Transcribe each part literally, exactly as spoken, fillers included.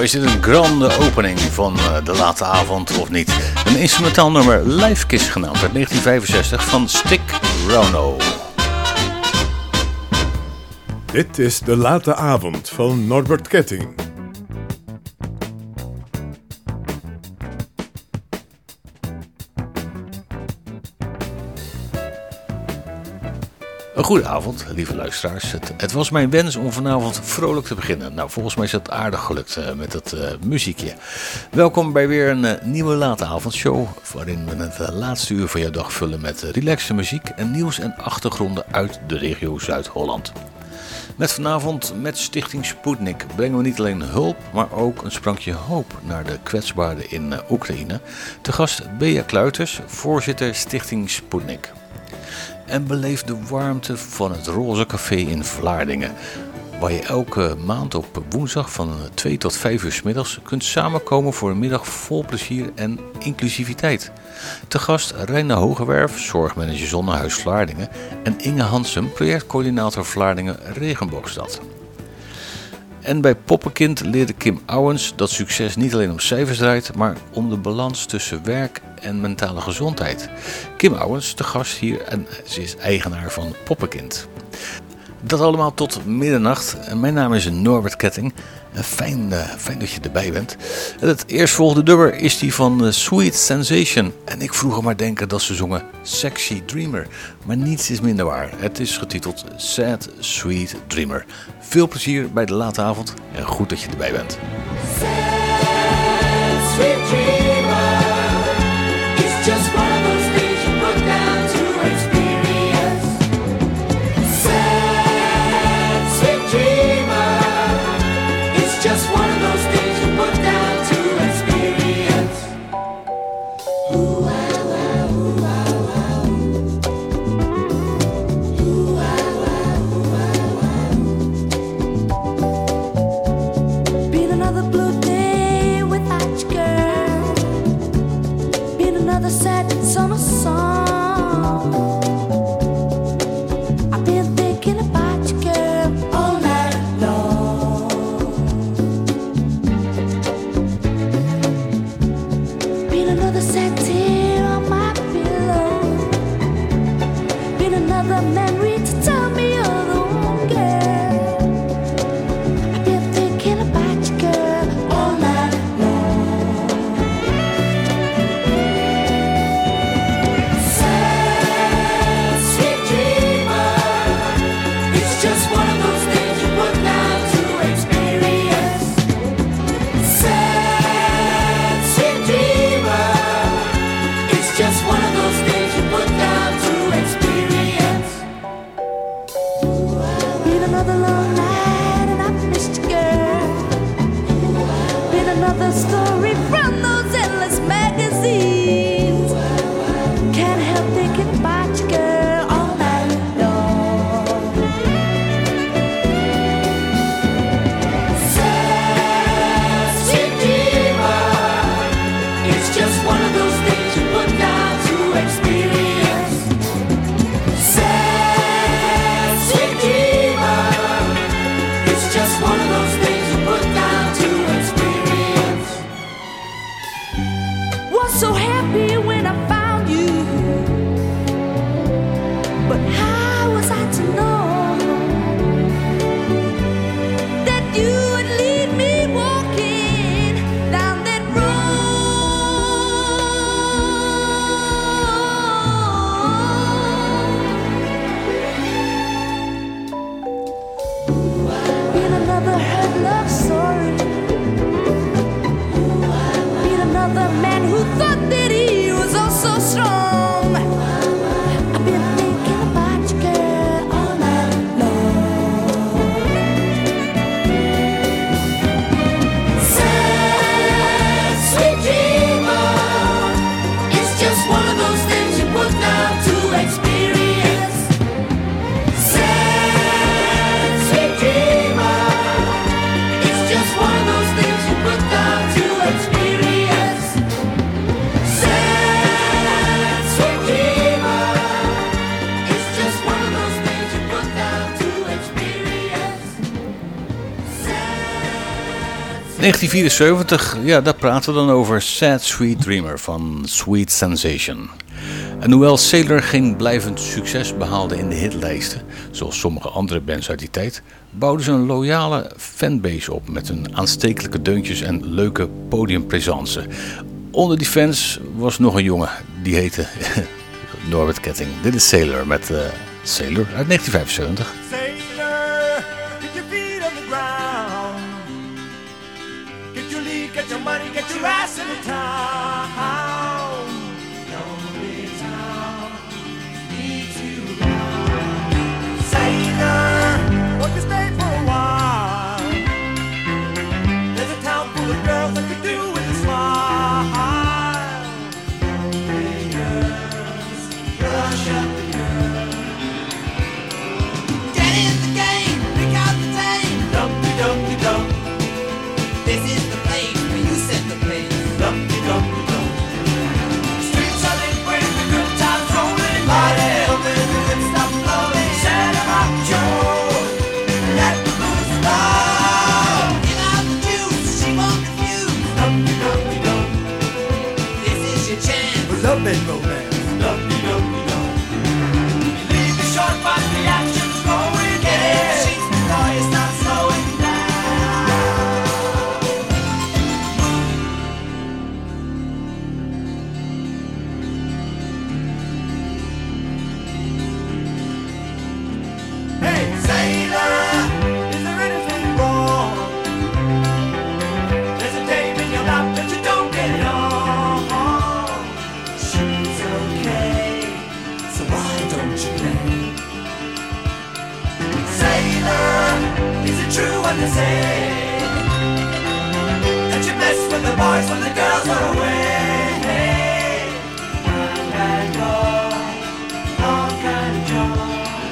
is dit een grande opening van uh, de late avond of niet. Een instrumentaal nummer, Live Kiss genaamd, uit negentien vijfenzestig van Stick Rono. Dit is de late avond van Norbert Ketting. Een goede avond, lieve luisteraars. Het, het was mijn wens om vanavond vrolijk te beginnen. Nou, volgens mij is dat aardig gelukt uh, met dat uh, muziekje. Welkom bij weer een uh, nieuwe late avondshow, waarin we het uh, laatste uur van jouw dag vullen met uh, relaxe muziek en nieuws en achtergronden uit de regio Zuid-Holland. Met vanavond met Stichting Sputnik brengen we niet alleen hulp, maar ook een sprankje hoop naar de kwetsbaren in uh, Oekraïne. Te gast Bea Kluiters, voorzitter Stichting Sputnik. En beleef de warmte van het Roze Café in Vlaardingen, waar je elke maand op woensdag van twee tot vijf uur 's middags kunt samenkomen voor een middag vol plezier en inclusiviteit. Te gast Reina Hogewerf, zorgmanager Zonnehuis Vlaardingen, en Inge Hansen, projectcoördinator Vlaardingen Regenboogstad. En bij Poppenkind leerde Kim Owens dat succes niet alleen om cijfers draait, maar om de balans tussen werk en mentale gezondheid. Kim Owens, de gast hier, en ze is eigenaar van Poppenkind. Dat allemaal tot middernacht. En mijn naam is Norbert Ketting. Fijn, uh, fijn dat je erbij bent. En het eerstvolgende nummer is die van uh, Sweet Sensation. En ik vroeger maar denken dat ze zongen Sexy Dreamer. Maar niets is minder waar. Het is getiteld Sad Sweet Dreamer. Veel plezier bij de late avond en goed dat je erbij bent. Sad sweet dreamer, it's just one of those things you put down to experience. Sad sweet dreamer, it's just one of those things you put down to experience. Ooh, ah, ah, ooh, ah, ah. Ooh, ah, ah, ooh, ah, ah. Been another blue day without you, girl. Been another sad summer song. I've been thinking about you, girl, all night long. Been another sad tear on my pillow. Been another memory to tell me you're the one, girl. I've been thinking about you, girl, all night long. Sad, sweet dreamer, it's just one of those things you put down to experience. Sad, sweet dreamer, negentien vierenzeventig, ja, daar praten we dan over Sad Sweet Dreamer van Sweet Sensation. En hoewel Sailor geen blijvend succes behaalde in de hitlijsten, zoals sommige andere bands uit die tijd, bouwden ze een loyale fanbase op met hun aanstekelijke deuntjes en leuke podiumpresence. Onder die fans was nog een jongen, die heette Norbert Ketting. Dit is Sailor met uh, Sailor uit negentien vijfenzeventig. Sailor, get your feet on the ground. Get your lead, get your money, get your ass in the town. Lonely town needs you now. Sailor, won't you stay for a while? There's a town full of girls that could do with a smile. Lonely girls, rush up the girl. Get in the game, pick out the dame. Dumpty dumpty dum. This is the place where you set the pace. Dumpty dumpty dum. Streets are liquid, the good times rolling. Body open, the good stuff flowing. Set 'em up, Joe. Let the blues flow. Give out the juice, she won't refuse. Dumpty dumpty dum. This is your chance for love and romance. Dumpty dumpty dum. You leave the short, but the action's going. Get it, she's before you start slowing down. Hey, sailor, is there anything wrong? There's a dame in your lap that you don't get it on. She's okay, so why don't you play? Sailor, is it true what they say? That you mess with the boys when the girls are away? Bad boy, all kind of joy.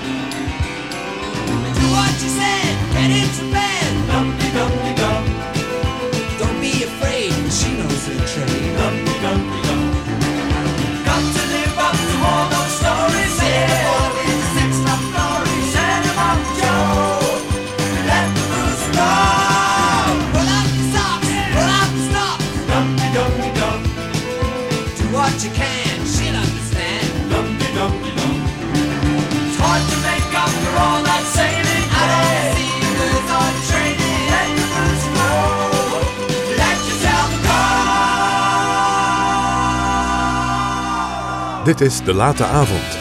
Do what you said, get into bed. Dumpty dumpty dum. Don't be afraid, she knows her trade. Dumpty dumpty dum. Got to live up to all those stories. Yeah, forty, six top glories. Set 'em up, Joe. Let the blues flow. Roll up the socks, roll up the stops. Dumpty dumpty dum. Do what you can, she'll understand. Dumpty dumpty dum. It's hard to make up for all that sailing. I don't see who's on training. Let the blues flow. Let yourself go. Dit is De Late Avond.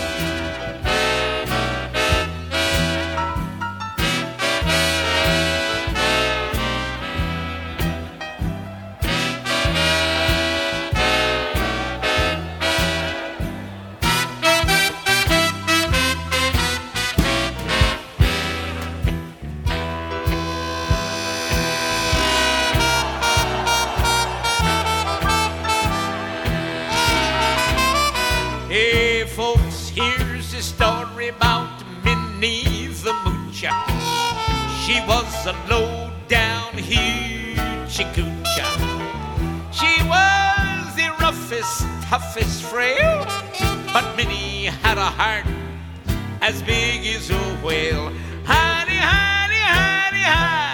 Hey folks, here's a story about Minnie the Moocher. She was a low-down hoochie coocher. She was the roughest, toughest frail, but Minnie had a heart as big as a whale. Honey, honey, honey, hi.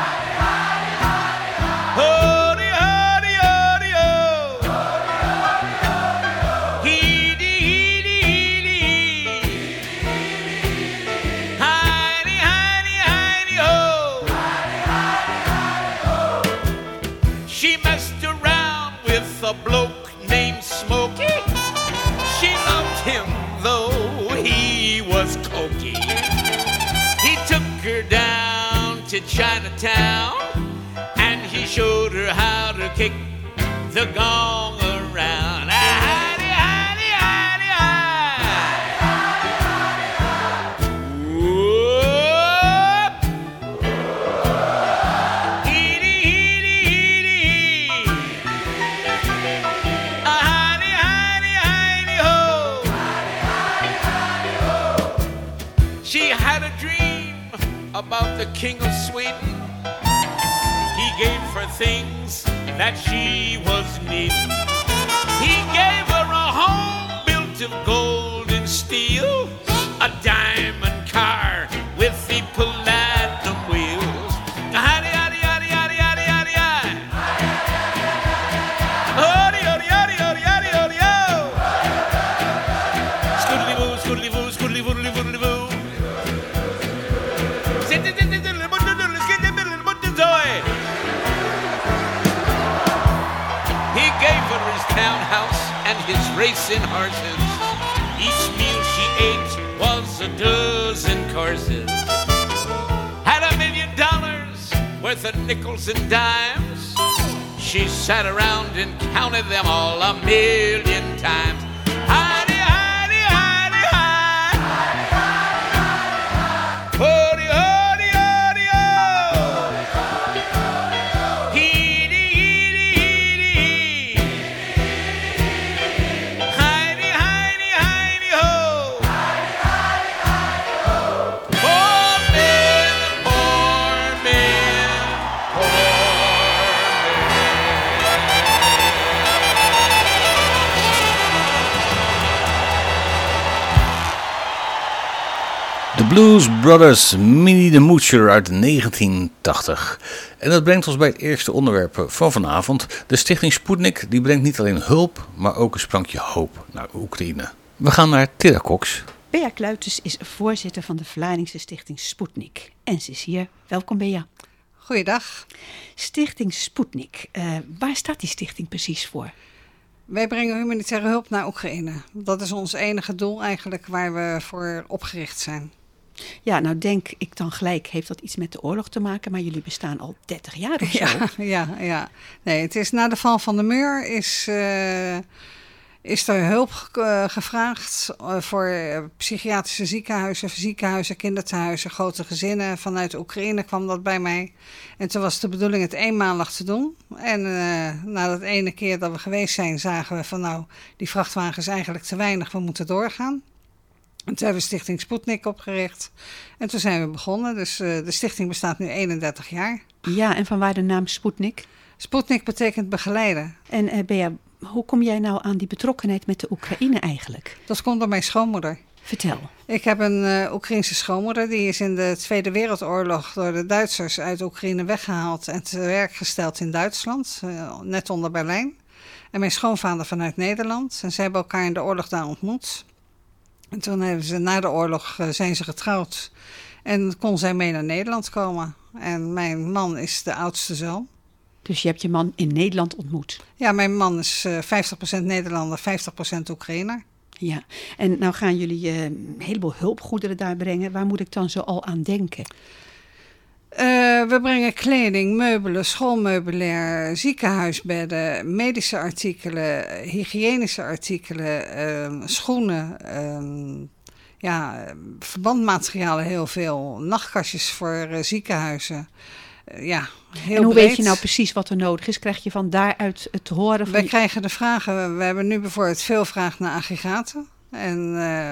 Honey, honey, honey, oh. Heedy, heedy, heedy, hee. Honey, honey, honey, oh. She messed around with a bloke named Smokey. She loved him though he was cokey. He took her down to Chinatown and he showed her how to kick the gong around. Ah, hidey, hidey, hidey, hidey. Whoop. Heedy, heedy, heedy, hee. Ah, hidey, hidey, hidey, ho. She had a dream about the King of Sweden. He gave her things that she was needing. He gave her a home built of gold and steel, a diamond car with the platinum wheels. Howdy, howdy, howdy, howdy, howdy, howdy, howdy. house and his racing horses. Each meal she ate was a dozen courses. Had a million dollars worth of nickels and dimes. She sat around and counted them all a million times. Heidi, Heidi, Heidi, Heidi. Hody, hody, hody, ho. Heedy, heedy, heedy, hee. Heidi, Heidi, Heidi, ho. Poor man, poor man, poor man. De Blues Brothers, Minnie the Moocher uit negentien tachtig. En dat brengt ons bij het eerste onderwerp van vanavond. De stichting Sputnik die brengt niet alleen hulp, maar ook een sprankje hoop naar Oekraïne. We gaan naar Tera Cox. Bea Kluiters is voorzitter van de Vlaardingse stichting Sputnik. En ze is hier. Welkom Bea. Goeiedag. Stichting Sputnik. Uh, waar staat die stichting precies voor? Wij brengen humanitaire hulp naar Oekraïne. Dat is ons enige doel eigenlijk waar we voor opgericht zijn. Ja, nou denk ik dan gelijk, heeft dat iets met de oorlog te maken, maar jullie bestaan al dertig jaar of zo. Ja, ja, ja. Nee, het is na de val van de muur is, uh, is er hulp uh, gevraagd uh, voor psychiatrische ziekenhuizen, ziekenhuizen, kindertehuizen, grote gezinnen. Vanuit Oekraïne kwam dat bij mij. En toen was het de bedoeling het eenmalig te doen. En uh, na dat ene keer dat we geweest zijn, zagen we van nou, die vrachtwagen is eigenlijk te weinig, we moeten doorgaan. En toen hebben we Stichting Sputnik opgericht. En toen zijn we begonnen. Dus uh, de stichting bestaat nu eenendertig jaar. Ja, en vanwaar de naam Sputnik? Sputnik betekent begeleiden. En uh, Bea, hoe kom jij nou aan die betrokkenheid met de Oekraïne eigenlijk? Dat komt door mijn schoonmoeder. Vertel. Ik heb een uh, Oekraïnse schoonmoeder. Die is in de Tweede Wereldoorlog door de Duitsers uit Oekraïne weggehaald en te werk gesteld in Duitsland. Uh, net onder Berlijn. En mijn schoonvader vanuit Nederland. En ze hebben elkaar in de oorlog daar ontmoet. En toen hebben ze na de oorlog uh, zijn ze getrouwd. En kon zij mee naar Nederland komen. En mijn man is de oudste zoon. Dus je hebt je man in Nederland ontmoet? Ja, mijn man is uh, vijftig procent Nederlander, vijftig procent Oekraïner. Ja, en nou gaan jullie uh, een heleboel hulpgoederen daar brengen. Waar moet ik dan zo al aan denken? Uh, we brengen kleding, meubelen, schoolmeubilair, ziekenhuisbedden, medische artikelen, hygiënische artikelen, uh, schoenen, uh, ja, verbandmaterialen heel veel, nachtkastjes voor uh, ziekenhuizen. Uh, ja, heel En hoe breed. weet je nou precies wat er nodig is? Krijg je van daaruit het horen van... Wij krijgen de vragen, we hebben nu bijvoorbeeld veel vraag naar aggregaten en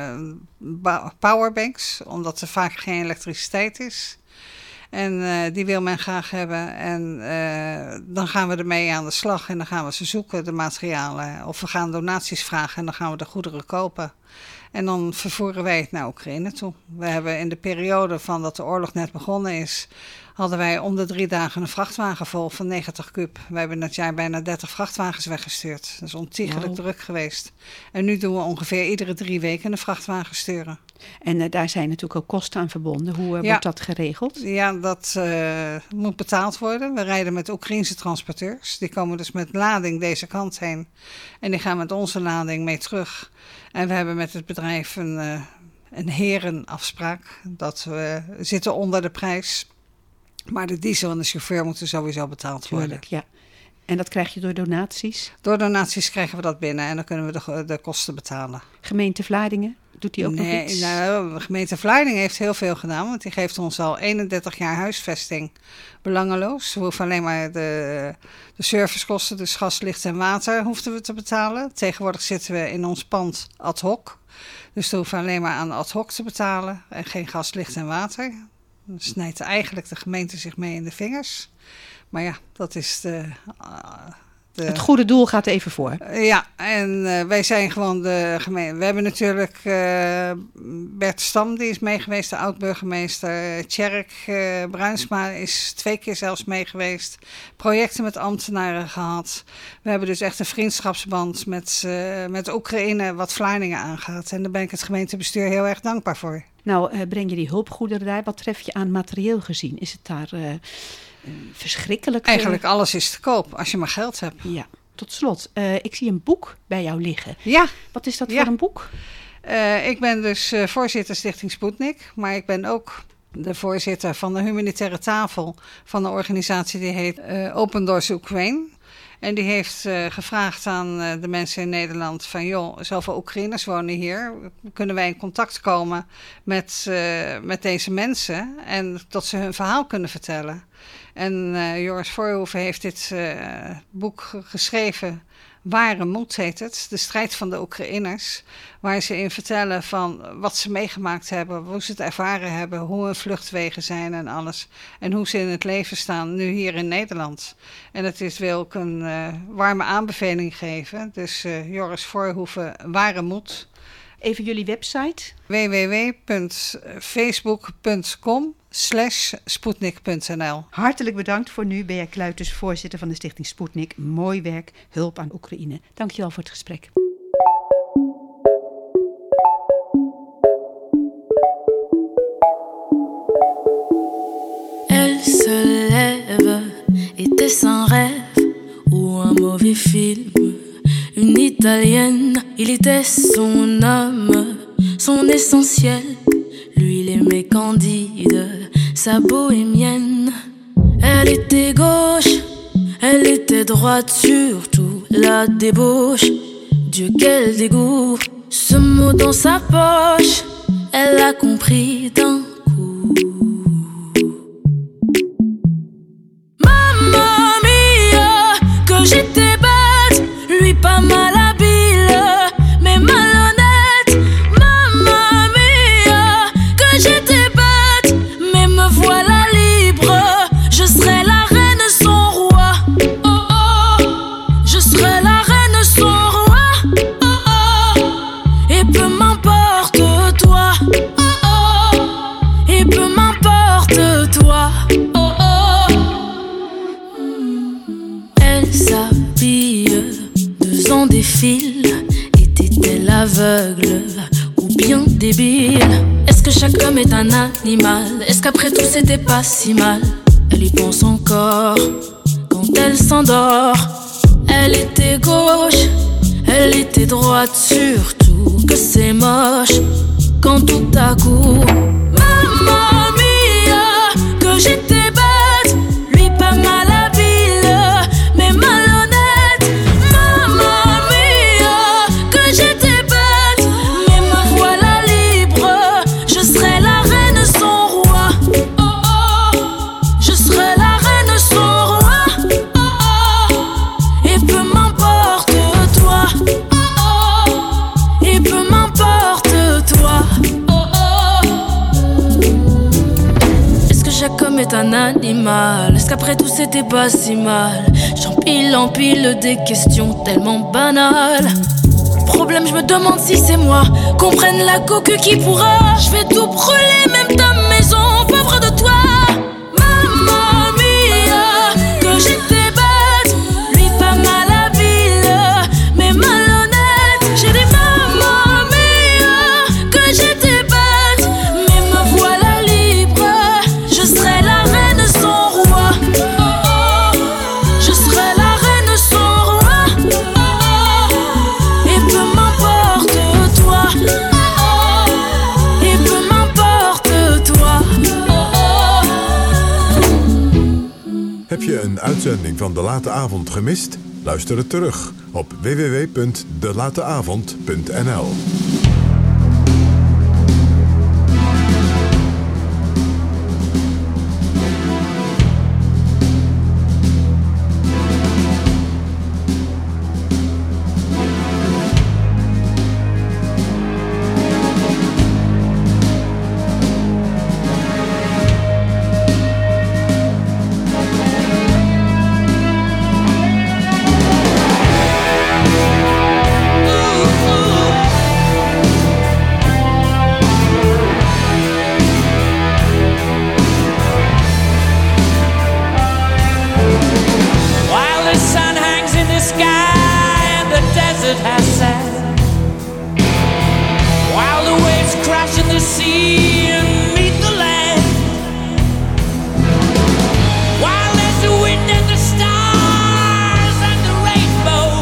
uh, powerbanks, omdat er vaak geen elektriciteit is. En uh, die wil men graag hebben. En uh, dan gaan we ermee aan de slag. En dan gaan we ze zoeken, de materialen. Of we gaan donaties vragen en dan gaan we de goederen kopen. En dan vervoeren wij het naar Oekraïne toe. We hebben in de periode van dat de oorlog net begonnen is, hadden wij om de drie dagen een vrachtwagen vol van negentig kub. We hebben dat jaar bijna dertig vrachtwagens weggestuurd. Dat is ontiegelijk Wow. druk geweest. En nu doen we ongeveer iedere drie weken een vrachtwagen sturen. En uh, daar zijn natuurlijk ook kosten aan verbonden. Hoe uh, Ja. wordt dat geregeld? Ja, dat uh, moet betaald worden. We rijden met Oekraïnse transporteurs. Die komen dus met lading deze kant heen. En die gaan met onze lading mee terug. En we hebben met het bedrijf een, uh, een herenafspraak. Dat we zitten onder de prijs. Maar de diesel en de chauffeur moeten sowieso betaald worden. Tuurlijk, ja. En dat krijg je door donaties? Door donaties krijgen we dat binnen en dan kunnen we de, de kosten betalen. Gemeente Vlaardingen, doet die ook nee, nog iets? Nou, de gemeente Vlaardingen heeft heel veel gedaan. Want die geeft ons al eenendertig jaar huisvesting belangeloos. We hoeven alleen maar de, de servicekosten, dus gas, licht en water, hoefden we te betalen. Tegenwoordig zitten we in ons pand ad hoc. Dus we hoeven alleen maar aan ad hoc te betalen. En geen gas, licht en water. Dan snijdt eigenlijk de gemeente zich mee in de vingers. Maar ja, dat is de... Uh, de Het goede doel gaat even voor. Uh, ja, en uh, wij zijn gewoon de gemeente. We hebben natuurlijk uh, Bert Stam, die is meegeweest, de oud-burgemeester. Tjerk uh, Bruinsma is twee keer zelfs meegeweest. Projecten met ambtenaren gehad. We hebben dus echt een vriendschapsband met, uh, met Oekraïne wat Vlaardingen aangaat. En daar ben ik het gemeentebestuur heel erg dankbaar voor. Nou, uh, breng je die hulpgoederen daar. Wat tref je aan materieel gezien? Is het daar uh, verschrikkelijk? Eigenlijk alles is te koop, als je maar geld hebt. Ja. Tot slot, uh, ik zie een boek bij jou liggen. Ja. Wat is dat ja. voor een boek? Uh, ik ben dus uh, voorzitter Stichting Sputnik, maar ik ben ook de voorzitter van de humanitaire tafel van een organisatie die heet uh, Open Doors Ukraine. En die heeft uh, gevraagd aan uh, de mensen in Nederland van, joh, zoveel Oekraïners wonen hier. Kunnen wij in contact komen met, uh, met deze mensen en dat ze hun verhaal kunnen vertellen. En uh, Joris Voorhoeven heeft dit uh, boek geschreven. Ware Moed heet het, de strijd van de Oekraïners, waar ze in vertellen van wat ze meegemaakt hebben, hoe ze het ervaren hebben, hoe hun vluchtwegen zijn en alles. En hoe ze in het leven staan, nu hier in Nederland. En het is, wil ik een uh, warme aanbeveling geven. Dus uh, Joris Voorhoeven, Ware Moed. Even jullie website. w w w punt facebook punt com slash sputnik punt n l. Hartelijk bedankt voor nu. Bea Kluiters, voorzitter van de Stichting Sputnik. Mooi werk, hulp aan Oekraïne. Dankjewel voor het gesprek. Elle se lève, était-ce un rêve ou un mauvais film? Une Italienne, il était son âme, son essentiel. Lui, il aimait Candide, sa bohémienne. Elle était gauche, elle était droite, surtout la débauche. Dieu, quel dégoût, ce mot dans sa poche, elle a compris d'un coup. Mamma mia, que j'étais bête, lui pas mal habile, mais malhonnête. Mamma mia, que j'étais bête, mais me voilà libre. Je serai la reine son roi. Oh oh, je serai la reine son roi. Oh oh, et peu m'importe toi. Oh oh, et peu m'importe toi. Oh oh, elle s'habille. Deux ans défilent, était-elle aveugle ou bien débile? Est-ce que chaque homme est un animal? Est-ce qu'après tout c'était pas si mal? Elle y pense encore quand elle s'endort. Elle était gauche, elle était droite, surtout que c'est moche quand tout à coup, mamma mia, que j'étais bête, lui pas mal habile, mais malhonnête. Mamma mia, que j'étais bête, mais me voilà libre. Je serai la reine son roi. Oh oh, je serai la reine son roi. Oh oh, et peu m'importe toi. Oh oh, et peu m'importe toi. Oh oh. Est-ce que chaque homme est un animal? Est-ce qu'après tout c'était pas si mal? J'empile, empile des questions tellement banales. Problème, je me demande si c'est moi. Qu'on prenne la coque qui pourra. Je vais tout brûler, même ta maison, pauvre de toi. Mamma mia, que j'étais bête, lui pas mal habile, mais malhonnête. J'ai dit mamma mia, que j'étais bête, mais me voilà libre. Je serai la reine son roi. Oh oh, je serai la reine son roi. Oh oh, et peu m'importe toi. Oh oh, et peu m'importe toi. Oh oh. Heb je een uitzending van De Late Avond gemist? Luister het terug op w w w punt de late avond punt n l. While the sun hangs in the sky and the desert has sand, while the waves crash in the sea and meet the land, while there's the wind and the stars and the rainbow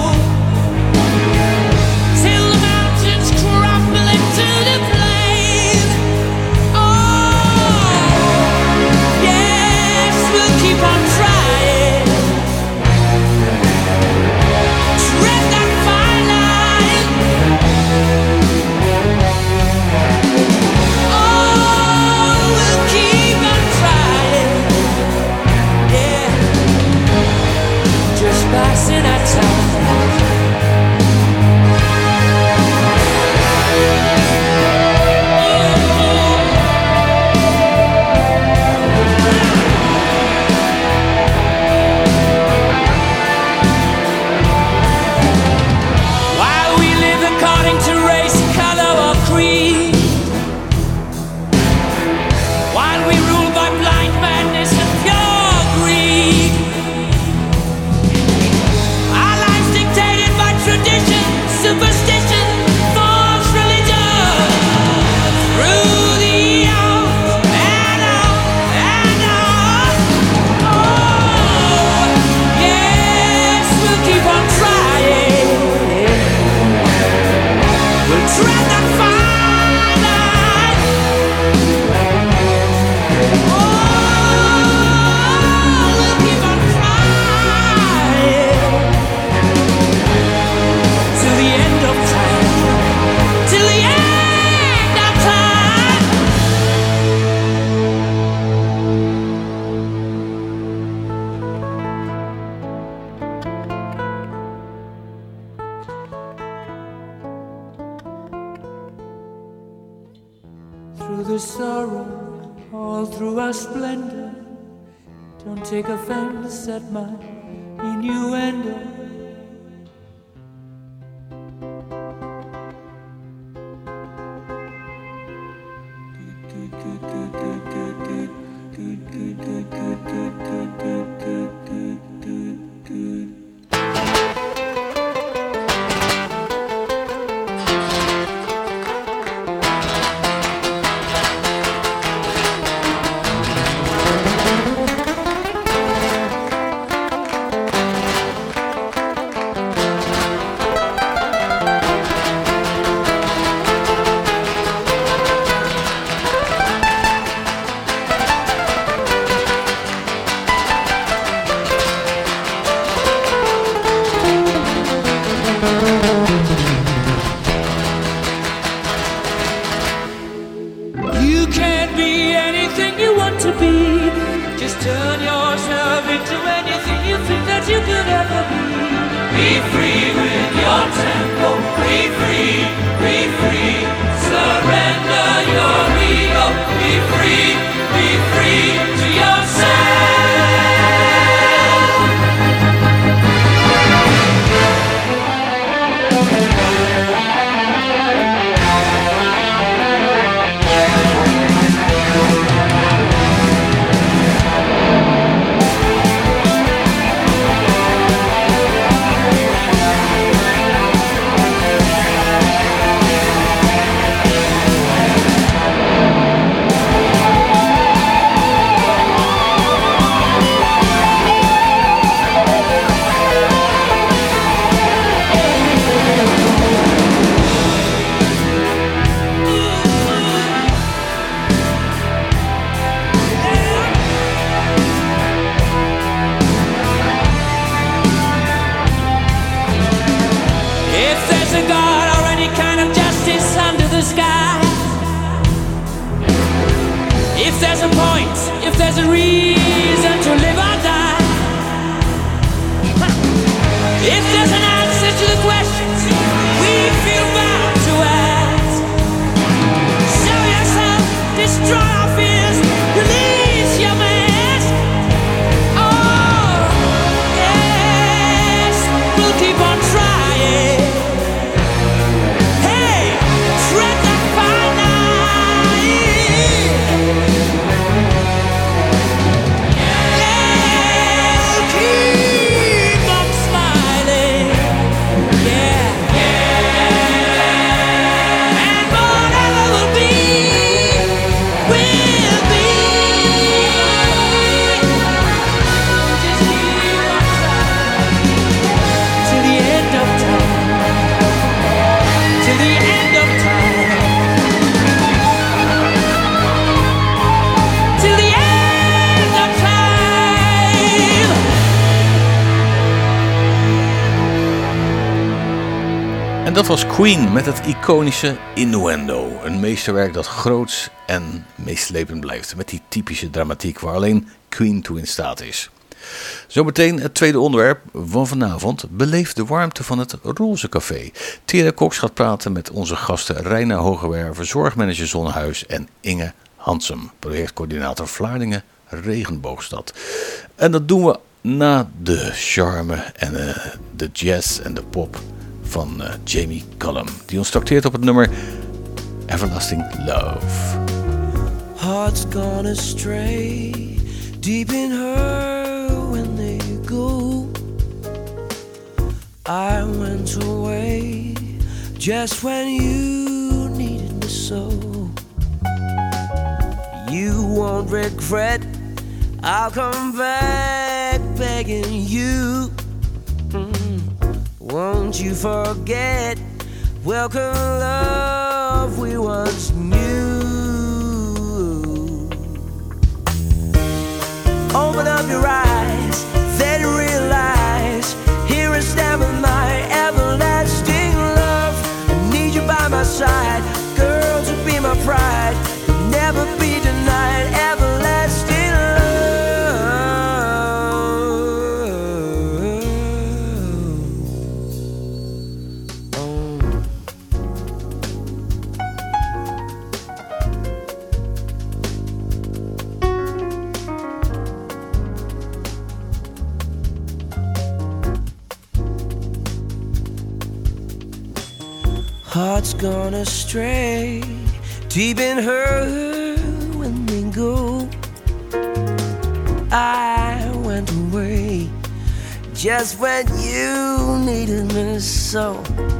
tread that fine line. Oh, we'll keep on trying till the end of time, till the end of time. Through the sorrow, all through our splendor, don't take offense at my innuendo. You can't be anything you want to be. Just turn yourself into anything you think that you could ever be. Be free with your tempo. Be free, be free. Surrender your ego. Be free, be free to yourself. If there's a point, if there's a reason to live or die, if there's an answer to the questions we feel bound to ask, show yourself, destroy our fears, release your mask. Oh, yes, we'll keep on trying. Hey, tread that fine line. En dat was Queen met het iconische Innuendo. Een meesterwerk dat groots en meeslepend blijft. Met die typische dramatiek waar alleen Queen toe in staat is. Zometeen het tweede onderwerp van vanavond. Beleef de warmte van het Roze Café. Tina Cox gaat praten met onze gasten Reina Hogewerven, zorgmanager Zonnehuis en Inge Hansum, projectcoördinator Vlaardingen Regenboogstad. En dat doen we na de charme en uh, de jazz en de pop van uh, Jamie Cullum, die ons trakteert op het nummer Everlasting Love. Hearts gone astray, deep in her when they go. I went away just when you needed me so. You won't regret, I'll come back begging you. Mm. Won't you forget welcome love we once knew. Open up your eyes, then realize, here I stand with my everlasting love. I need you by my side, girl, to be my pride. You'll never be denied everlasting love. Oh. Hearts gone astray, deep in her when we go. I went away just when you needed me so.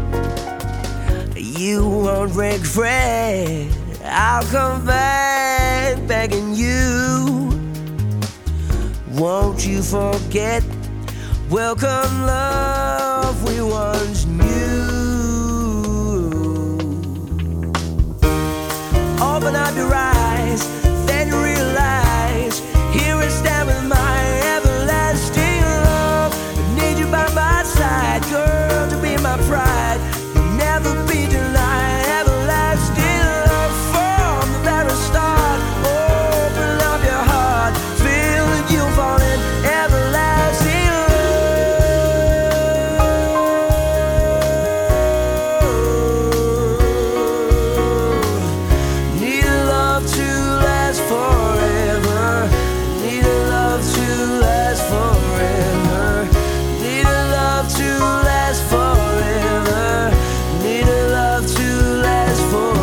You won't regret, I'll come back begging you. Won't you forget, welcome love we once knew. Open up your eyes, then realize, here I stand with my everlasting love. I need you by my side, girl, to be my pride. You'll never be denied everlasting love from the very start. Open up your heart, feel that you fall in everlasting love. Need a love to last forever. Need a love to last forever. Need a love to last forever. Need a love to last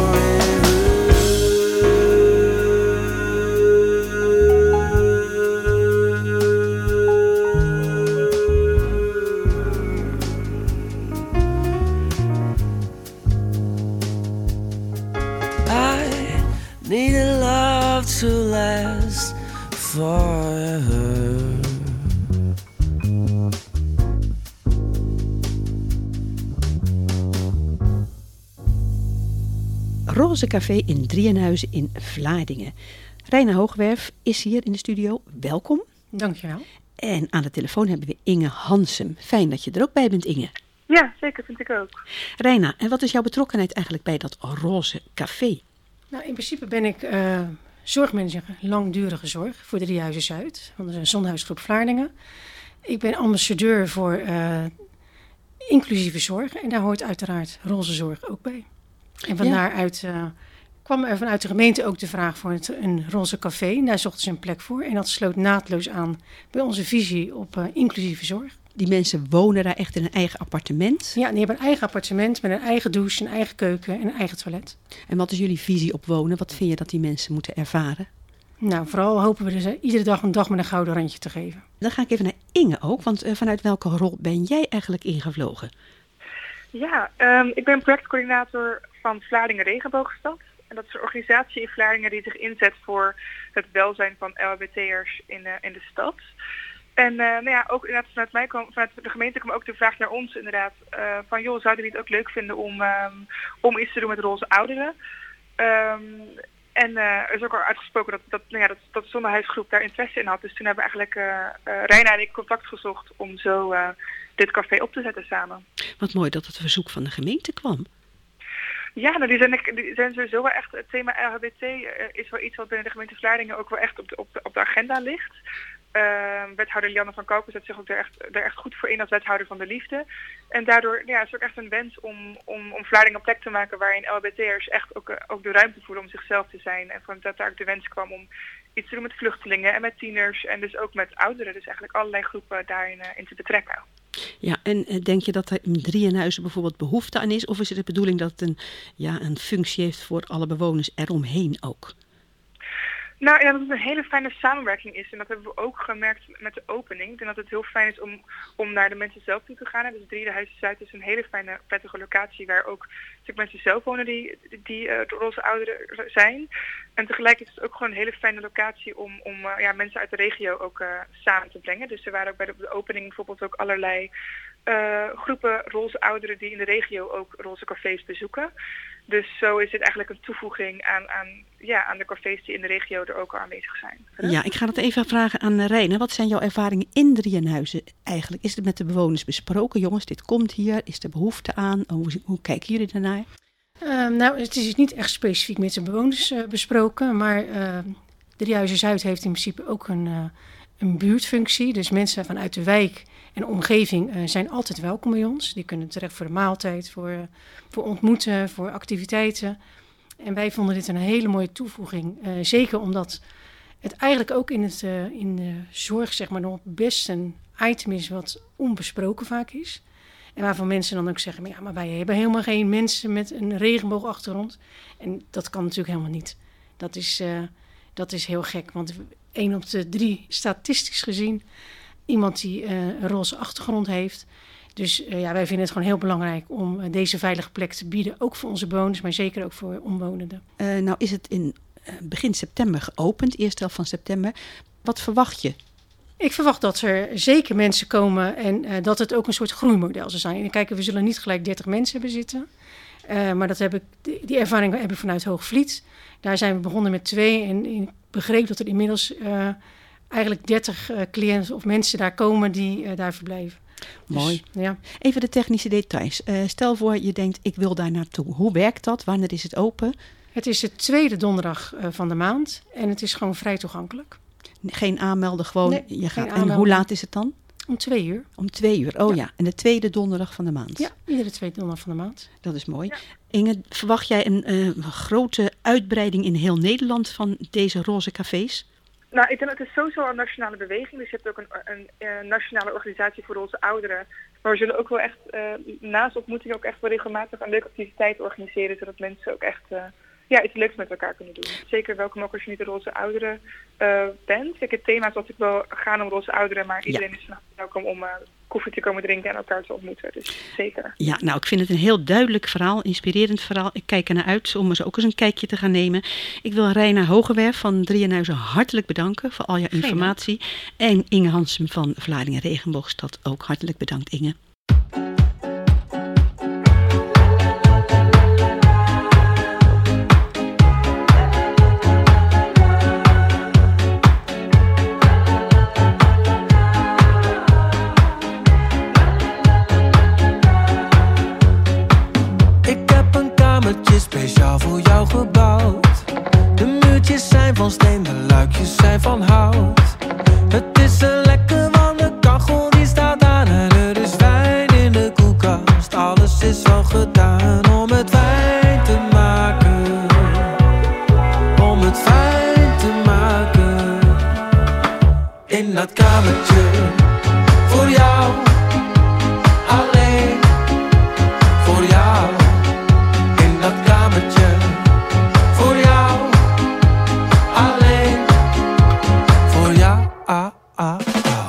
forever. I need a love to last forever. Roze Café in Drieënhuizen in Vlaardingen. Reina Hoogwerf is hier in de studio. Welkom. Dankjewel. En aan de telefoon hebben we Inge Hansem. Fijn dat je er ook bij bent, Inge. Ja, zeker, vind ik ook. Reina, en wat is jouw betrokkenheid eigenlijk bij dat Roze Café? Nou, in principe ben ik uh, zorgmanager langdurige zorg voor de Driehuizen Zuid. Dat is een zonnehuisgroep Vlaardingen. Ik ben ambassadeur voor uh, inclusieve zorg. En daar hoort uiteraard roze zorg ook bij. En van Ja. daaruit uh, kwam er vanuit de gemeente ook de vraag voor het, een roze café. En daar zochten ze een plek voor. En dat sloot naadloos aan bij onze visie op uh, inclusieve zorg. Die mensen wonen daar echt in een eigen appartement. Ja, die hebben een eigen appartement met een eigen douche, een eigen keuken en een eigen toilet. En wat is jullie visie op wonen? Wat vind je dat die mensen moeten ervaren? Nou, vooral hopen we dus iedere dag een dag met een gouden randje te geven. Dan ga ik even naar Inge ook, want uh, vanuit welke rol ben jij eigenlijk ingevlogen? Ja, um, ik ben projectcoördinator van Vlaardingen Regenboogstad. En dat is een organisatie in Vlaardingen die zich inzet voor het welzijn van L H B T'ers in, uh, in de stad. En uh, nou ja, ook inderdaad vanuit mij kwam, vanuit de gemeente kwam ook de vraag naar ons inderdaad. Uh, van joh, zouden jullie het ook leuk vinden om, um, om iets te doen met roze ouderen? Um, en uh, er is ook al uitgesproken dat, dat, nou ja, dat, dat de zonnehuisgroep daar interesse in had. Dus toen hebben we eigenlijk uh, uh, Reina en ik contact gezocht om zo uh, dit café op te zetten samen. Wat mooi dat het verzoek van de gemeente kwam. Ja, nou, die, zijn, die zijn sowieso wel echt, het thema L H B T uh, is wel iets wat binnen de gemeente Vlaardingen ook wel echt op de, op de, op de agenda ligt. Uh, wethouder Lianne van Kalpen zet zich ook daar echt, daar echt goed voor in als wethouder van de liefde. En daardoor ja, is het ook echt een wens om, om, om Vlaardingen een plek te maken waarin L H B T'ers echt ook, uh, ook de ruimte voelen om zichzelf te zijn. En van dat daar ook de wens kwam om iets te doen met vluchtelingen en met tieners en dus ook met ouderen. Dus eigenlijk allerlei groepen daarin uh, in te betrekken. Ja, en uh, denk je dat er in Drieënhuizen bijvoorbeeld behoefte aan is? Of is het de bedoeling dat het een, ja, een functie heeft voor alle bewoners eromheen ook? Nou, ja, dat het een hele fijne samenwerking is. En dat hebben we ook gemerkt met de opening. Ik denk dat het heel fijn is om, om naar de mensen zelf toe te gaan. Dus Drieënhuizen Zuid is een hele fijne, prettige locatie waar ook mensen zelf wonen die, die uh, roze ouderen zijn. En tegelijk is het ook gewoon een hele fijne locatie om, om uh, ja, mensen uit de regio ook uh, samen te brengen. Dus er waren ook bij de, de opening bijvoorbeeld ook allerlei uh, groepen roze ouderen die in de regio ook roze cafés bezoeken. Dus zo is dit eigenlijk een toevoeging aan, aan, ja, aan de cafés die in de regio er ook al aanwezig zijn. Ja, ik ga het even vragen aan Reine. Wat zijn jouw ervaringen in Drie-en-Huizen eigenlijk? Is het met de bewoners besproken? Jongens, dit komt hier. Is er behoefte aan? Hoe, hoe kijken jullie daarnaar? Uh, nou, het is niet echt specifiek met de bewoners uh, besproken. Maar uh, Drie-Huizen-Zuid heeft in principe ook een, uh, een buurtfunctie. Dus mensen vanuit de wijk en de omgeving uh, zijn altijd welkom bij ons. Die kunnen terecht voor de maaltijd, voor, uh, voor ontmoeten, voor activiteiten. En wij vonden dit een hele mooie toevoeging. Uh, zeker omdat het eigenlijk ook in, het, uh, in de zorg zeg maar, nog best een item is wat onbesproken vaak is. En waarvan mensen dan ook zeggen, maar ja, maar wij hebben helemaal geen mensen met een regenboogachtergrond. En dat kan natuurlijk helemaal niet. Dat is, uh, dat is heel gek, want één op de drie, statistisch gezien, iemand die uh, een roze achtergrond heeft. Dus uh, ja, wij vinden het gewoon heel belangrijk om uh, deze veilige plek te bieden. Ook voor onze bewoners, maar zeker ook voor omwonenden. Uh, nou is het in uh, begin september geopend, eerste helft van september. Wat verwacht je? Ik verwacht dat er zeker mensen komen en uh, dat het ook een soort groeimodel zal zijn. En kijken, we zullen niet gelijk dertig mensen hebben zitten. Uh, maar dat heb ik, die, die ervaring heb ik vanuit Hoogvliet. Daar zijn we begonnen met twee en ik begreep dat er inmiddels uh, eigenlijk dertig uh, cliënten of mensen daar komen die uh, daar verblijven. Mooi. Dus, ja. Even de technische details. Uh, stel voor je denkt, ik wil daar naartoe. Hoe werkt dat? Wanneer is het open? Het is de tweede donderdag uh, van de maand en het is gewoon vrij toegankelijk. Geen aanmelden, gewoon. Nee, je gaat. En aanmelden. hoe laat is het dan? Om twee uur. Om twee uur, oh ja. ja. En de tweede donderdag van de maand. Ja, iedere tweede donderdag van de maand. Dat is mooi. Ja. Inge, verwacht jij een uh, grote uitbreiding in heel Nederland van deze roze cafés? Nou, ik denk dat het is sowieso een nationale beweging. Dus je hebt ook een, een, een nationale organisatie voor roze ouderen. Maar we zullen ook wel echt, uh, naast ontmoetingen ook echt wel regelmatig een leuke activiteit organiseren. Zodat mensen ook echt... Uh, Ja, iets leuks met elkaar kunnen doen. Zeker welkom ook als je niet de roze ouderen uh, bent. Ik het thema is dat ik wel gaan om roze ouderen, maar iedereen ja. is vanaf welkom om uh, koffie te komen drinken en elkaar te ontmoeten. Dus zeker. Ja, nou, ik vind het een heel duidelijk verhaal, inspirerend verhaal. Ik kijk er naar uit om eens ook eens een kijkje te gaan nemen. Ik wil Reina Hogewerf van Drie-en-Huizen hartelijk bedanken voor al je informatie. En Inge Hansen van Vlaardingen Regenboogstad ook hartelijk bedankt, Inge. Speciaal voor jou gebouwd. De muurtjes zijn van steen, de luikjes zijn van hout. Het is een lekker warme kachel die staat aan en er is wijn in de koelkast. Alles is al gedaan om het fijn te maken. Om het fijn te maken. In dat kamertje voor jou. Alleen voor jou. Dat kamertje voor jou, alleen voor jou. Ah, ah, ah.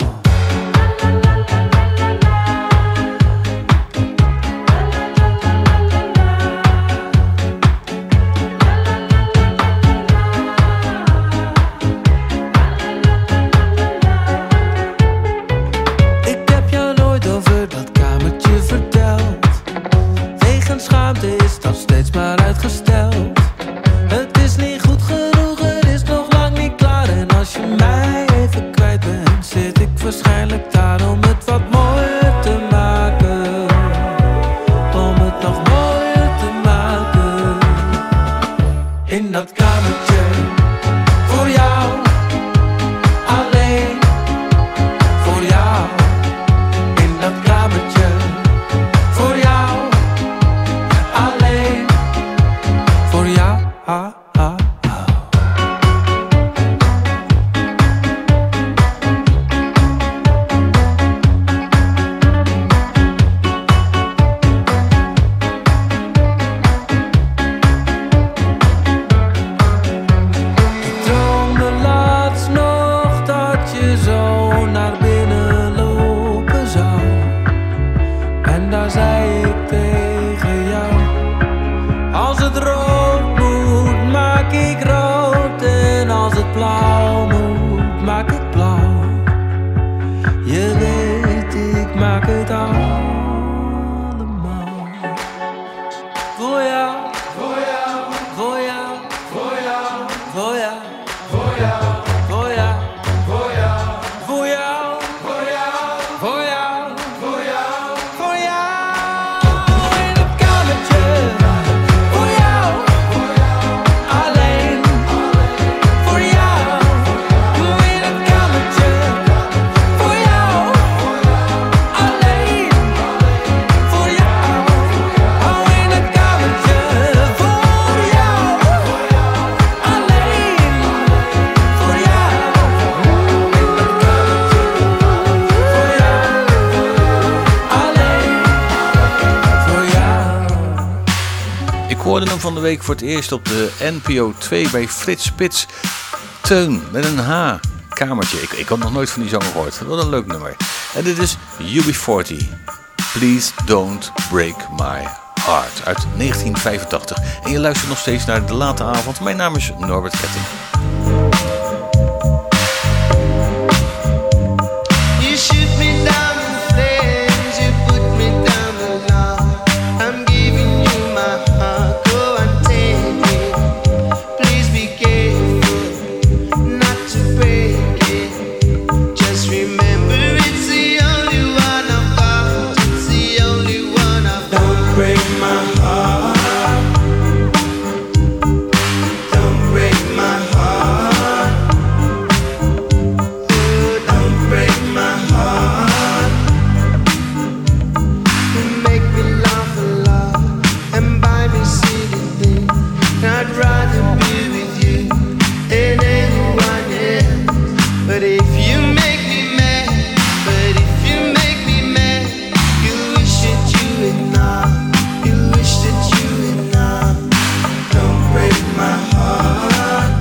Ik heb jou nooit over dat kamertje verteld. Wegens schaamte is dat steeds maar uitgesteld. Het is niet goed genoeg, het is nog lang niet klaar. En als je mij even kwijt bent, zit ik waarschijnlijk daar om het wat mooier te maken. Om het nog mooier te maken. In dat kamertje voor jou. Alleen voor jou. In dat kamertje voor jou. Alleen voor jou, ah, ah, ah. Ik droomde laatst nog dat je zo naar binnen lopen zou. En daar zei ik tegen jou: als het rood moet, maak ik rood. En als het blauw moet, maak ik blauw. Je weet, ik maak het al. voor jou, voor jou, voor jou, voor jou, voor jou, voor jou, voor jou, voor jou, voor jou, voor jou, voor jou, voor jou. In het kamertje, voor jou, alleen, voor jou. In het kamertje, voor jou, alleen, voor jou. Oh, in het kamertje, voor jou, alleen, voor jou. Ik hoorde hem van de week voor het eerst op de N P O twee bij Frits Spits. Teun met een H. Kamertje. Ik, ik had nog nooit van die zanger gehoord. Wat een leuk nummer. En dit is U B forty. Please Don't Break My Heart uit negentien vijfentachtig. En je luistert nog steeds naar De Late Avond. Mijn naam is Norbert Ketting. You shoot me down with flames, you put me down the law. I'm giving you my heart, go and take it. Please be careful not to break it. Just remember it's the only one I've got, it's the only one I've got. Don't break my heart. Don't break my heart. Oh, don't break my heart. You make me laugh a lot and buy me silly things. I'd rather be with you than anyone else. But if you make me mad, but if you make me mad, you wish that you would not, you wish that you would not. Don't break my heart.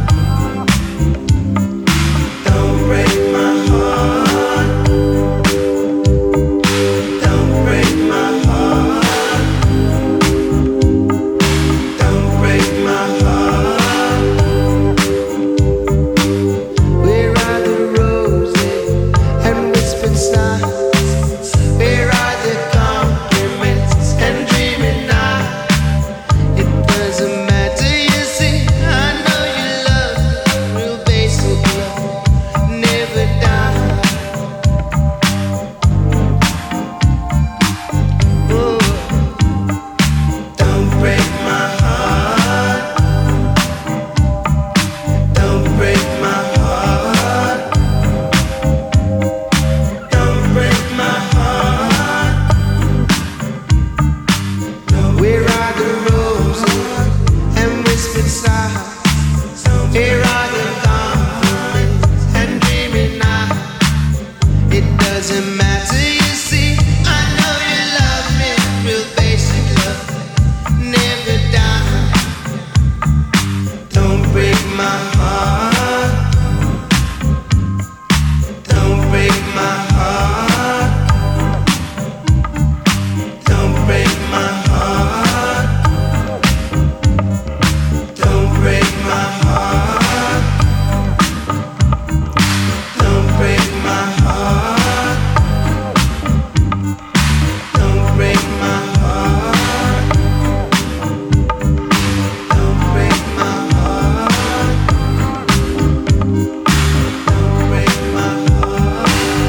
Don't break my heart. Don't break my heart. Don't break my heart. Where are the roses and whispered sighs? Where are the compliments and dreaming eyes? It doesn't matter, you see. I know you love real basic love, never die. Oh, don't break my heart. Don't break my heart. Don't break my heart. Where are the roses and whispered sighs? Where are the compliments and dreaming eyes? It doesn't matter, you see. I know you love me, real basic love, never die. Don't break my heart. Don't break my heart. Don't break my heart. Don't break my heart. Don't break my heart. Don't break my heart. Don't break my heart. Don't break my heart.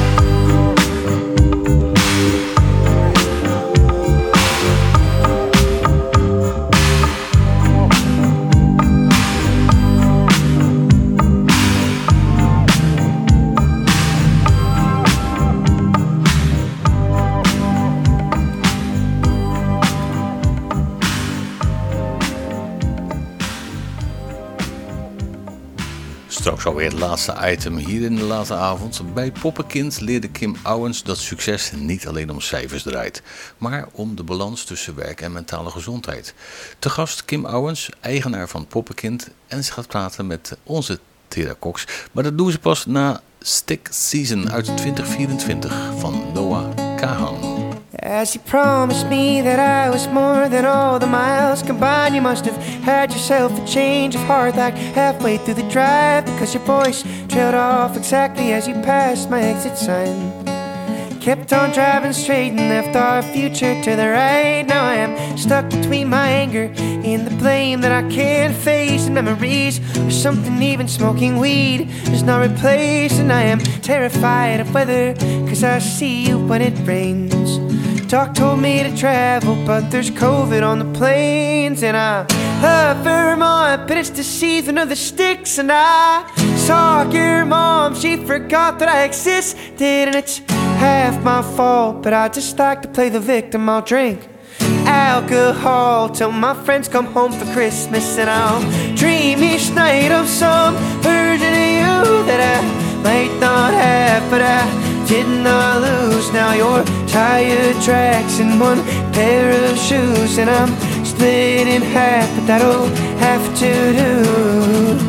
Straks alweer het laatste item hier in de late avond. Bij Poppenkind leerde Kim Owens dat succes niet alleen om cijfers draait, maar om de balans tussen werk en mentale gezondheid. Te gast Kim Owens, eigenaar van Poppenkind, en ze gaat praten met onze Tera Cox. Maar dat doen ze pas na Stick Season uit twintig vierentwintig van Noah Kahan. As you promised me that I was more than all the miles combined, you must have had yourself a change of heart like halfway through the drive, because your voice trailed off exactly as you passed my exit sign. Kept on driving straight and left our future to the right. Now I am stuck between my anger in the blame that I can't face, and memories or something, even smoking weed does not replace. And I am terrified of weather, cause I see you when it rains. Doc told me to travel, but there's COVID on the planes. And I love Vermont, but it's the season of the sticks. And I saw your mom, she forgot that I existed. And it's half my fault, but I just like to play the victim. I'll drink alcohol till my friends come home for Christmas. And I'll dream each night of some version of you that I might not have, but I did not lose. Now your tire tracks in one pair of shoes, and I'm split in half, but that'll have to do.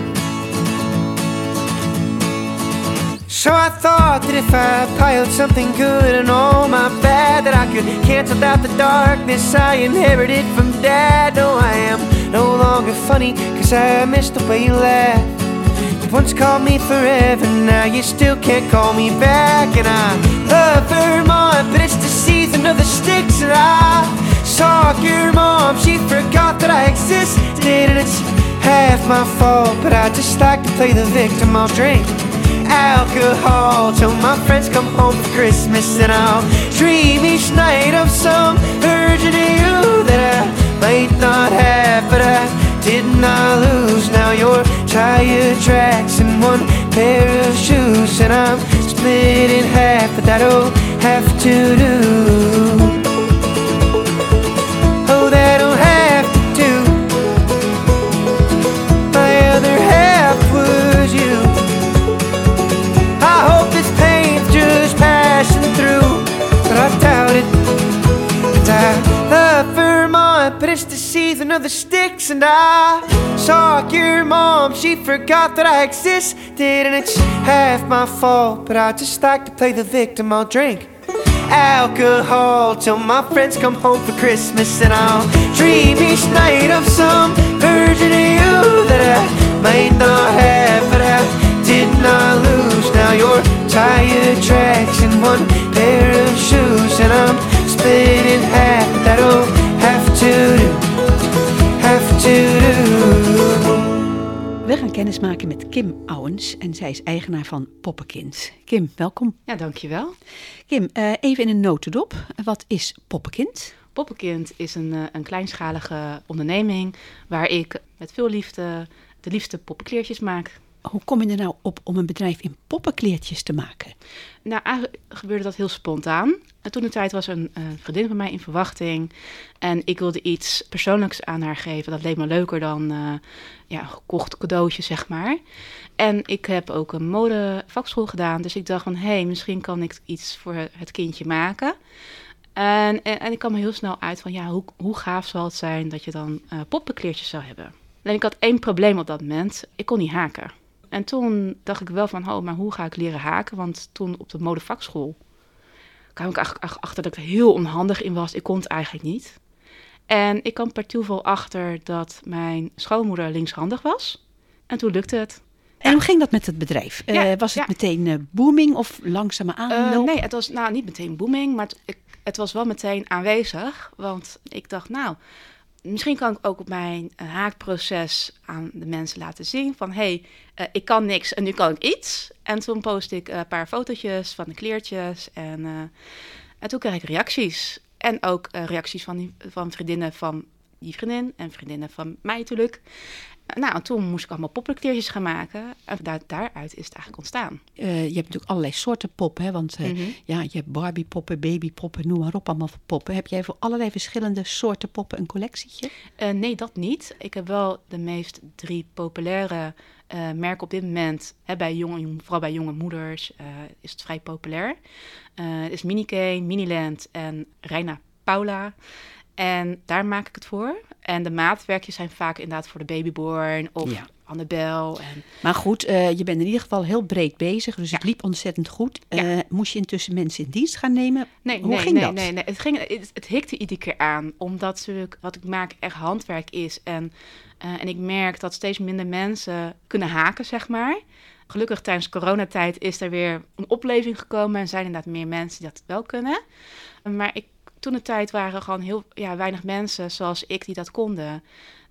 So I thought that if I piled something good and all my bad, that I could cancel out the darkness I inherited from Dad. No, I am no longer funny, cause I miss the way you laugh. You once called me forever, now you still can't call me back. And I love Vermont, but it's the season of the sticks. And I saw your mom, she forgot that I existed. And it's half my fault, but I just like to play the victim. I'll drink alcohol till my friends come home for Christmas. And I'll dream each night of some version of you that I might not have, but I did not lose. Now your tire tracks in one pair of shoes, and I'm split in half, but that'll have to do. Oh, that'll have to do. My other half was you. I hope this pain's just passing through, but I doubt it. And I love Vermont, but it's the season of the sticks. And I saw your mom, she forgot that I existed. And it's half my fault, but I just like to play the victim. I'll drink alcohol till my friends come home for Christmas. And I'll dream each night of some version of you that I might not have, but I did not lose. Now your tire tracks in one pair of shoes, and I'm split in half. That'll have to do, have to do. We gaan kennis maken met Kim Ouwens en zij is eigenaar van Poppenkind. Kim, welkom. Ja, dankjewel. Kim, uh, even in een notendop. Wat is Poppenkind? Poppenkind is een, uh, een kleinschalige onderneming waar ik met veel liefde de liefste poppenkleertjes maak. Hoe kom je er nou op om een bedrijf in poppenkleertjes te maken? Nou, eigenlijk gebeurde dat heel spontaan. En toen de tijd was een uh, vriendin van mij in verwachting. En ik wilde iets persoonlijks aan haar geven. Dat leek me leuker dan uh, ja, een gekocht cadeautje, zeg maar. En ik heb ook een modevakschool gedaan. Dus ik dacht van, hé, hey, misschien kan ik iets voor het kindje maken. En, en, en ik kwam er heel snel uit van, ja, hoe, hoe gaaf zal het zijn dat je dan uh, poppenkleertjes zou hebben. Alleen ik had één probleem op dat moment. Ik kon niet haken. En toen dacht ik wel van, oh, maar hoe ga ik leren haken? Want toen op de modevakschool kwam ik eigenlijk achter dat ik er heel onhandig in was. Ik kon het eigenlijk niet. En ik kwam per toeval achter dat mijn schoonmoeder linkshandig was. En toen lukte het. En hoe ging dat met het bedrijf? Ja, uh, was het ja. meteen uh, booming of langzame aanloop? Uh, nee, het was nou niet meteen booming, maar het, ik, het was wel meteen aanwezig. Want ik dacht, nou, misschien kan ik ook op mijn uh, haakproces aan de mensen laten zien van, hé, hey, uh, ik kan niks en nu kan ik iets. En toen postte ik uh, een paar fotootjes van de kleertjes en, uh, en toen kreeg ik reacties. En ook uh, reacties van, die, van vriendinnen van die vriendin en vriendinnen van mij natuurlijk. Nou, toen moest ik allemaal poppenkleertjes gaan maken. En daar, daaruit is het eigenlijk ontstaan. Uh, je hebt natuurlijk allerlei soorten poppen. Hè? Want uh, mm-hmm. ja, je hebt Barbie-poppen, babypoppen, noem maar op, allemaal poppen. Heb jij voor allerlei verschillende soorten poppen een collectietje? Uh, nee, dat niet. Ik heb wel de meest drie populaire uh, merken op dit moment. Hè, bij jonge, vooral bij jonge moeders uh, is het vrij populair. Uh, het is Minikay, Miniland en Reina Paula. En daar maak ik het voor. En de maatwerkjes zijn vaak inderdaad voor de babyborn of ja. Annabel. En... Maar goed, uh, je bent in ieder geval heel breed bezig. Dus ja. het liep ontzettend goed. Uh, ja. Moest je intussen mensen in dienst gaan nemen? Nee, Hoe nee, ging nee, dat? Nee, nee. Het, ging, het, het hikte iedere keer aan. Omdat natuurlijk wat ik maak echt handwerk is. En, uh, en ik merk dat steeds minder mensen kunnen haken, zeg maar. Gelukkig tijdens coronatijd is er weer een opleving gekomen. En zijn inderdaad meer mensen die dat wel kunnen. Maar ik Toen de tijd waren er gewoon heel ja, weinig mensen zoals ik die dat konden.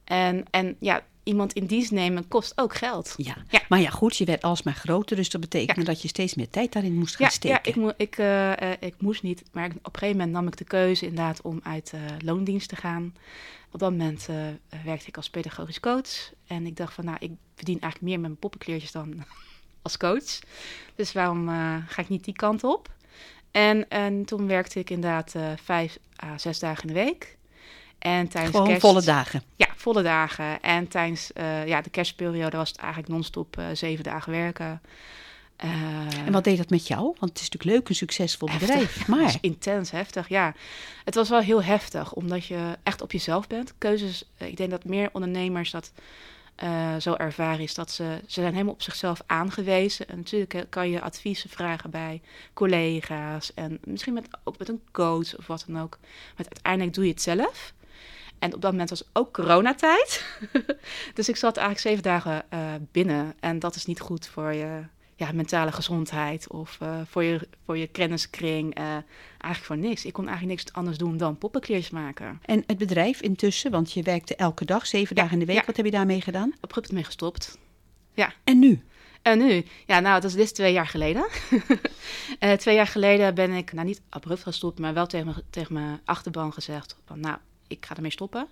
En, en ja, iemand in dienst nemen kost ook geld. Ja. Ja. Maar ja, goed, je werd alsmaar groter, dus dat betekende Ja. dat je steeds meer tijd daarin moest gaan Ja, steken. ja ik, mo- ik, uh, uh, ik moest niet, maar ik- op een gegeven moment nam ik de keuze inderdaad om uit uh, loondienst te gaan. Op dat moment uh, werkte ik als pedagogisch coach. En ik dacht van, nou, ik verdien eigenlijk meer met mijn poppenkleertjes dan als coach. Dus waarom uh, ga ik niet die kant op? En, en toen werkte ik inderdaad uh, vijf à zes dagen in de week. En tijdens Gewoon kerst, volle dagen. Ja, volle dagen. En tijdens uh, ja, de kerstperiode was het eigenlijk non-stop uh, zeven dagen werken. Uh, En wat deed dat met jou? Want het is natuurlijk leuk, een succesvol bedrijf. heftig. Maar Het was intens heftig, ja. Het was wel heel heftig, omdat je echt op jezelf bent. Keuzes, uh, ik denk dat meer ondernemers dat uh, zo ervaren is. Dat ze, ze zijn helemaal op zichzelf aangewezen. En natuurlijk kan je adviezen vragen bij collega's. En misschien met, ook met een coach of wat dan ook. Maar uiteindelijk doe je het zelf. En op dat moment was ook coronatijd. Dus ik zat eigenlijk zeven dagen uh, binnen. En dat is niet goed voor je ja, mentale gezondheid of uh, voor, je, voor je kenniskring. Uh, eigenlijk voor niks. Ik kon eigenlijk niks anders doen dan poppenkleertjes maken. En het bedrijf intussen, want je werkte elke dag, zeven Ja, dagen in de week. ja. Wat heb je daarmee gedaan? Abrupt mee gestopt. Ja. En nu? En nu? Ja, nou, dat is, dit is twee jaar geleden. uh, twee jaar geleden ben ik, nou niet abrupt gestopt, maar wel tegen, me, tegen mijn achterban gezegd van, nou, ik ga ermee stoppen.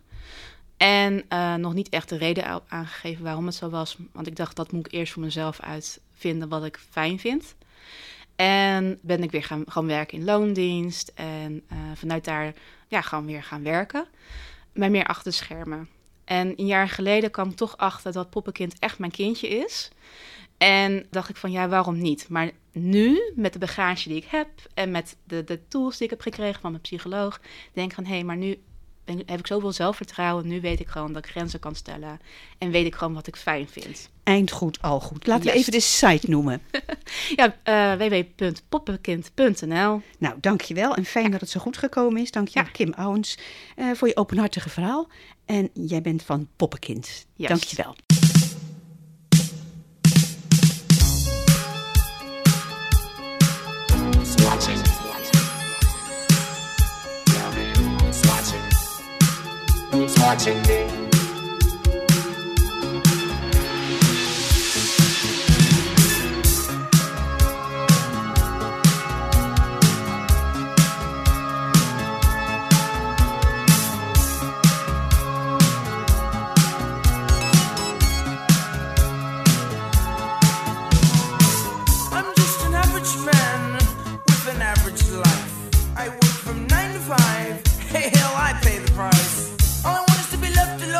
En uh, nog niet echt de reden aangegeven waarom het zo was. Want ik dacht, dat moet ik eerst voor mezelf uitvinden wat ik fijn vind. En ben ik weer gaan, gaan werken in loondienst. En uh, vanuit daar ja, gewoon weer gaan werken. Maar meer achter de schermen. En een jaar geleden kwam ik toch achter dat poppenkind echt mijn kindje is. En dacht ik van, ja, waarom niet? Maar nu, met de bagage die ik heb en met de, de tools die ik heb gekregen van mijn psycholoog, denk ik van, hé, hey, maar nu ben, heb ik zoveel zelfvertrouwen. Nu weet ik gewoon dat ik grenzen kan stellen. En weet ik gewoon wat ik fijn vind. Eind goed, al goed. Laten Juist. we even de site noemen. Ja, uh, w w w punt poppenkind punt n l. Nou, dankjewel. En fijn dat het zo goed gekomen is. Dankjewel, Ja. Kim Owens, uh, voor je openhartige verhaal. En jij bent van Poppenkind. Juist. Dankjewel. Watching. Who's watching? Who's watching me? I'm just an average man with an average life. I work from nine to five. Hey, hell, I pay the price. All I want is to be left alone.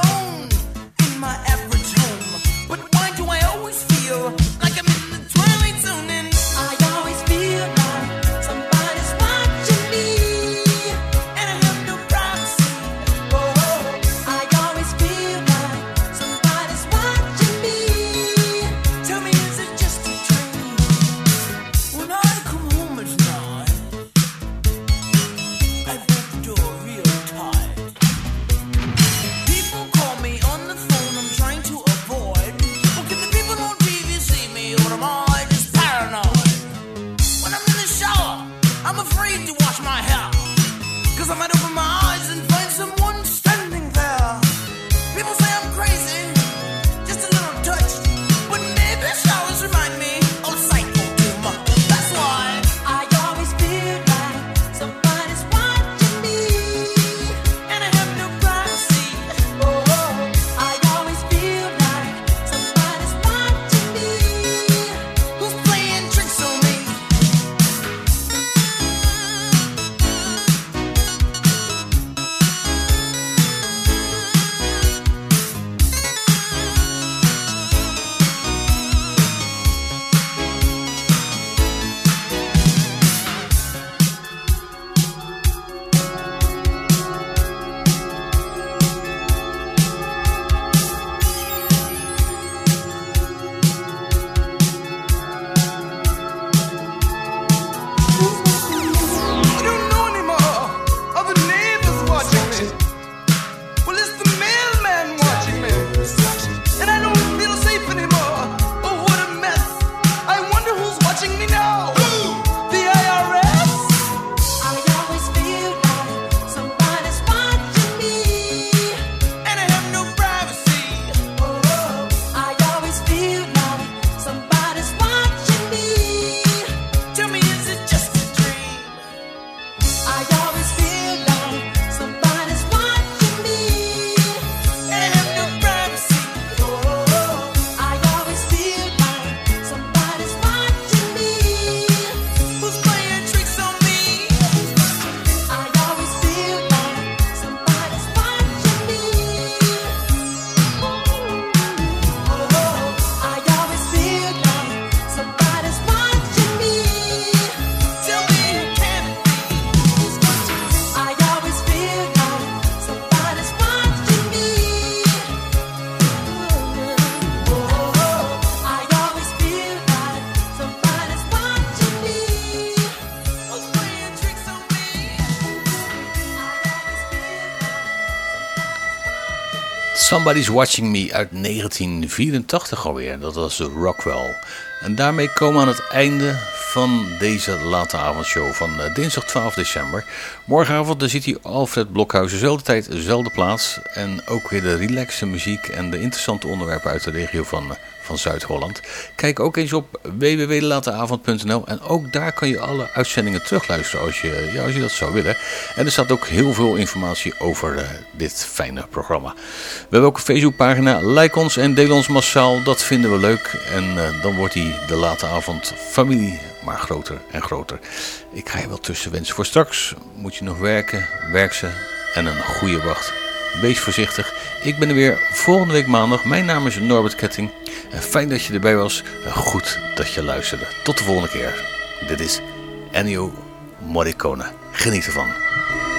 Somebody's Watching Me uit negentien vierentachtig alweer. Dat was Rockwell. En daarmee komen we aan het einde van deze late avondshow van uh, dinsdag twaalf december. Morgenavond dan ziet u Alfred Blokhuizen, dezelfde tijd, dezelfde plaats. En ook weer de relaxe muziek en de interessante onderwerpen uit de regio van, uh, van Zuid-Holland. Kijk ook eens op w w w punt lateavond punt n l en ook daar kan je alle uitzendingen terugluisteren als je, ja, als je dat zou willen. En er staat ook heel veel informatie over uh, dit fijne programma. We hebben ook een Facebookpagina. Like ons en deel ons massaal. Dat vinden we leuk. En uh, dan wordt die de late avond familie maar groter en groter. Ik ga je wel tussen wensen. Voor straks moet je nog werken, werk ze en een goede wacht. Wees voorzichtig. Ik ben er weer volgende week maandag. Mijn naam is Norbert Ketting. En fijn dat je erbij was. En goed dat je luisterde. Tot de volgende keer. Dit is Ennio Morricone. Geniet ervan.